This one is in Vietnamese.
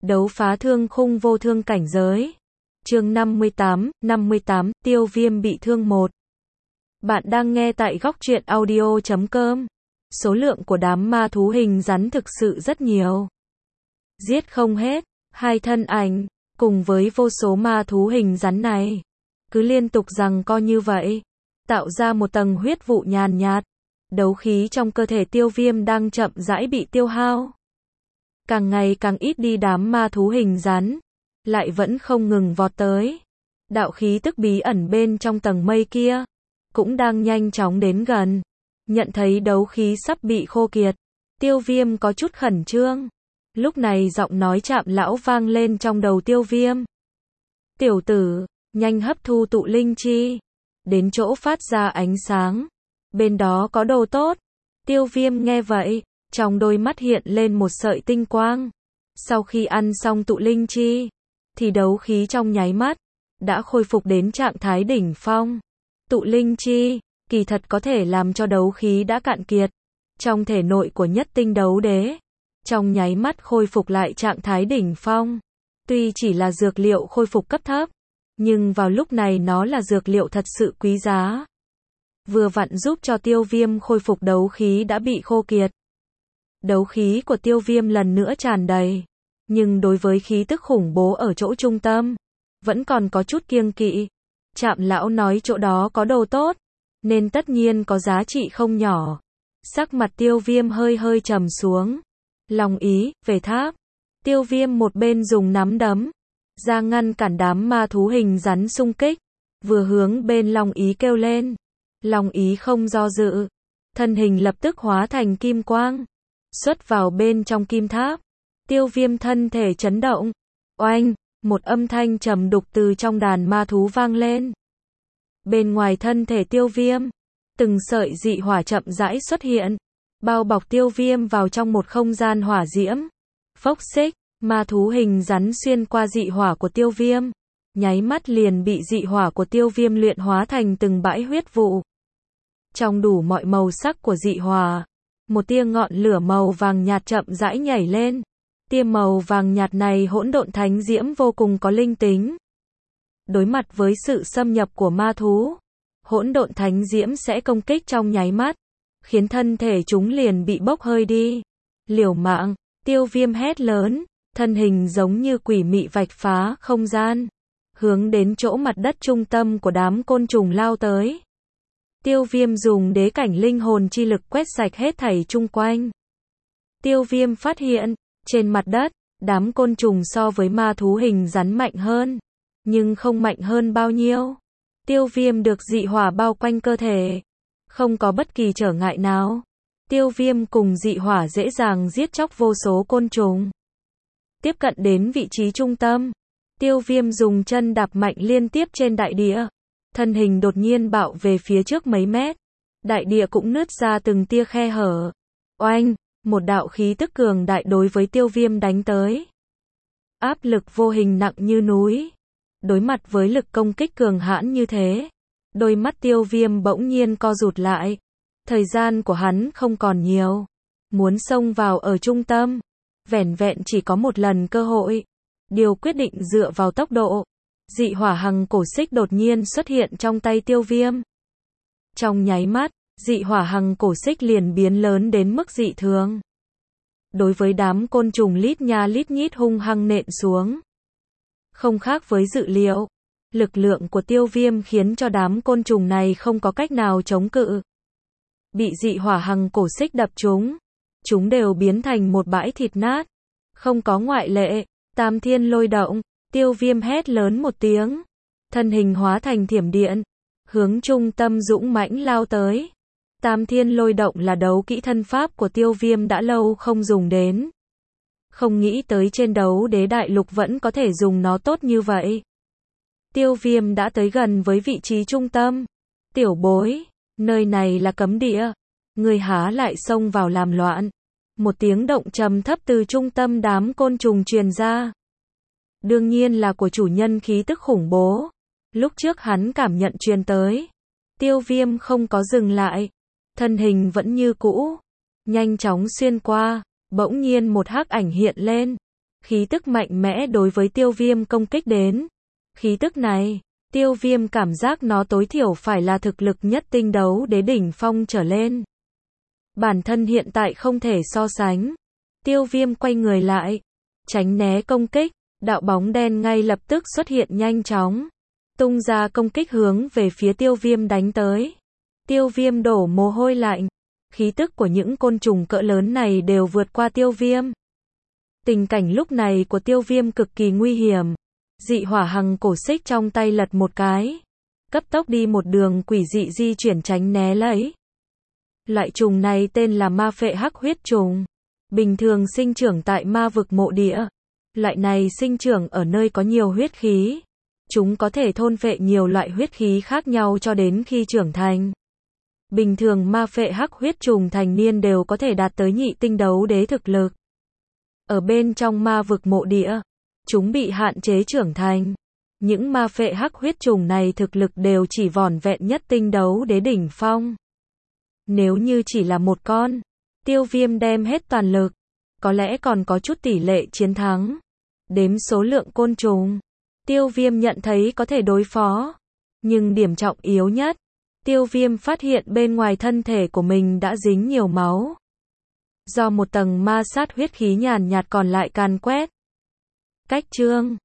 Đấu phá thương khung vô thương cảnh giới. Chương 58, Tiêu Viêm bị thương 1. Bạn đang nghe tại góc truyện audio.com. Số lượng của đám ma thú hình rắn thực sự rất nhiều. Giết không hết, hai thân ảnh, cùng với vô số ma thú hình rắn này, cứ liên tục giằng co như vậy, tạo ra một tầng huyết vụ nhàn nhạt. Đấu khí trong cơ thể Tiêu Viêm đang chậm rãi bị tiêu hao. Càng ngày càng ít đi đám ma thú hình rắn, lại vẫn không ngừng vọt tới. Đạo khí tức bí ẩn bên trong tầng mây kia, cũng đang nhanh chóng đến gần. Nhận thấy đấu khí sắp bị khô kiệt, Tiêu Viêm có chút khẩn trương. Lúc này giọng nói Trạm lão vang lên trong đầu Tiêu Viêm. Tiểu tử, nhanh hấp thu tụ linh chi, đến chỗ phát ra ánh sáng. Bên đó có đồ tốt. Tiêu Viêm nghe vậy, trong đôi mắt hiện lên một sợi tinh quang. Sau khi ăn xong tụ linh chi, thì đấu khí trong nháy mắt đã khôi phục đến trạng thái đỉnh phong. Tụ linh chi, kỳ thật có thể làm cho đấu khí đã cạn kiệt trong thể nội của nhất tinh đấu đế, trong nháy mắt khôi phục lại trạng thái đỉnh phong. Tuy chỉ là dược liệu khôi phục cấp thấp, nhưng vào lúc này nó là dược liệu thật sự quý giá. Vừa vặn giúp cho Tiêu Viêm khôi phục đấu khí đã bị khô kiệt. Đấu khí của Tiêu Viêm lần nữa tràn đầy, nhưng đối với khí tức khủng bố ở chỗ trung tâm, vẫn còn có chút kiêng kỵ. Trạm lão nói chỗ đó có đồ tốt, nên tất nhiên có giá trị không nhỏ. Sắc mặt Tiêu Viêm hơi hơi trầm xuống. Long ý, về tháp. Tiêu Viêm một bên dùng nắm đấm ra ngăn cản đám ma thú hình rắn xung kích, vừa hướng bên Long ý kêu lên. Long ý không do dự, thân hình lập tức hóa thành kim quang, xuất vào bên trong kim tháp. Tiêu Viêm thân thể chấn động. Oanh, một âm thanh trầm đục từ trong đàn ma thú vang lên. Bên ngoài thân thể Tiêu Viêm, từng sợi dị hỏa chậm rãi xuất hiện, bao bọc Tiêu Viêm vào trong một không gian hỏa diễm. Phốc xích, ma thú hình rắn xuyên qua dị hỏa của Tiêu Viêm, nháy mắt liền bị dị hỏa của Tiêu Viêm luyện hóa thành từng bãi huyết vụ. Trong đủ mọi màu sắc của dị hỏa, một tia ngọn lửa màu vàng nhạt chậm rãi nhảy lên. Tia màu vàng nhạt này hỗn độn thánh diễm vô cùng có linh tính. Đối mặt với sự xâm nhập của ma thú, hỗn độn thánh diễm sẽ công kích trong nháy mắt, khiến thân thể chúng liền bị bốc hơi đi. Liều mạng, Tiêu Viêm hét lớn, thân hình giống như quỷ mị vạch phá không gian, hướng đến chỗ mặt đất trung tâm của đám côn trùng lao tới. Tiêu Viêm dùng đế cảnh linh hồn chi lực quét sạch hết thảy chung quanh. Tiêu Viêm phát hiện, trên mặt đất, đám côn trùng so với ma thú hình rắn mạnh hơn, nhưng không mạnh hơn bao nhiêu. Tiêu Viêm được dị hỏa bao quanh cơ thể, không có bất kỳ trở ngại nào. Tiêu Viêm cùng dị hỏa dễ dàng giết chóc vô số côn trùng. Tiếp cận đến vị trí trung tâm, Tiêu Viêm dùng chân đạp mạnh liên tiếp trên đại địa. Thân hình đột nhiên bạo về phía trước mấy mét. Đại địa cũng nứt ra từng tia khe hở. Oanh, một đạo khí tức cường đại đối với Tiêu Viêm đánh tới. Áp lực vô hình nặng như núi. Đối mặt với lực công kích cường hãn như thế, đôi mắt Tiêu Viêm bỗng nhiên co rụt lại. Thời gian của hắn không còn nhiều. Muốn xông vào ở trung tâm, vẻn vẹn chỉ có một lần cơ hội. Điều quyết định dựa vào tốc độ. Dị hỏa hằng cổ xích đột nhiên xuất hiện trong tay Tiêu Viêm. Trong nháy mắt, dị hỏa hằng cổ xích liền biến lớn đến mức dị thường. Đối với đám côn trùng lít nha lít nhít hung hăng nện xuống. Không khác với dự liệu, lực lượng của Tiêu Viêm khiến cho đám côn trùng này không có cách nào chống cự. Bị dị hỏa hằng cổ xích đập chúng đều biến thành một bãi thịt nát. Không có ngoại lệ. Tam thiên lôi động. Tiêu Viêm hét lớn một tiếng, thân hình hóa thành thiểm điện, hướng trung tâm dũng mãnh lao tới. Tam thiên lôi động là đấu kỹ thân pháp của Tiêu Viêm đã lâu không dùng đến. Không nghĩ tới trên đấu đế đại lục vẫn có thể dùng nó tốt như vậy. Tiêu Viêm đã tới gần với vị trí trung tâm. Tiểu bối, nơi này là cấm địa, người há lại xông vào làm loạn. Một tiếng động trầm thấp từ trung tâm đám côn trùng truyền ra. Đương nhiên là của chủ nhân khí tức khủng bố. Lúc trước hắn cảm nhận truyền tới. Tiêu Viêm không có dừng lại. Thân hình vẫn như cũ. Nhanh chóng xuyên qua. Bỗng nhiên một hắc ảnh hiện lên. khí tức mạnh mẽ đối với Tiêu Viêm công kích đến. Khí tức này, Tiêu Viêm cảm giác nó tối thiểu phải là thực lực nhất tinh đấu đế đỉnh phong trở lên. Bản thân hiện tại không thể so sánh. Tiêu Viêm quay người lại, tránh né công kích, đạo bóng đen ngay lập tức xuất hiện nhanh chóng, tung ra công kích hướng về phía Tiêu Viêm đánh tới. Tiêu Viêm đổ mồ hôi lạnh, khí tức của những côn trùng cỡ lớn này đều vượt qua Tiêu Viêm. Tình cảnh lúc này của Tiêu Viêm cực kỳ nguy hiểm. Dị hỏa hằng cổ xích trong tay lật một cái, cấp tốc đi một đường quỷ dị di chuyển tránh né lấy. Loại trùng này tên là ma phệ hắc huyết trùng, bình thường sinh trưởng tại ma vực mộ địa. Loại này sinh trưởng ở nơi có nhiều huyết khí. Chúng có thể thôn phệ nhiều loại huyết khí khác nhau cho đến khi trưởng thành. Bình thường ma phệ hắc huyết trùng thành niên đều có thể đạt tới nhị tinh đấu đế thực lực. Ở bên trong ma vực mộ địa, chúng bị hạn chế trưởng thành. Những ma phệ hắc huyết trùng này thực lực đều chỉ vỏn vẹn nhất tinh đấu đế đỉnh phong. Nếu như chỉ là một con, Tiêu Viêm đem hết toàn lực, có lẽ còn có chút tỷ lệ chiến thắng. Đếm số lượng côn trùng, Tiêu Viêm nhận thấy có thể đối phó. Nhưng điểm trọng yếu nhất, Tiêu Viêm phát hiện bên ngoài thân thể của mình đã dính nhiều máu. Do một tầng ma sát huyết khí nhàn nhạt còn lại càn quét. Cách chương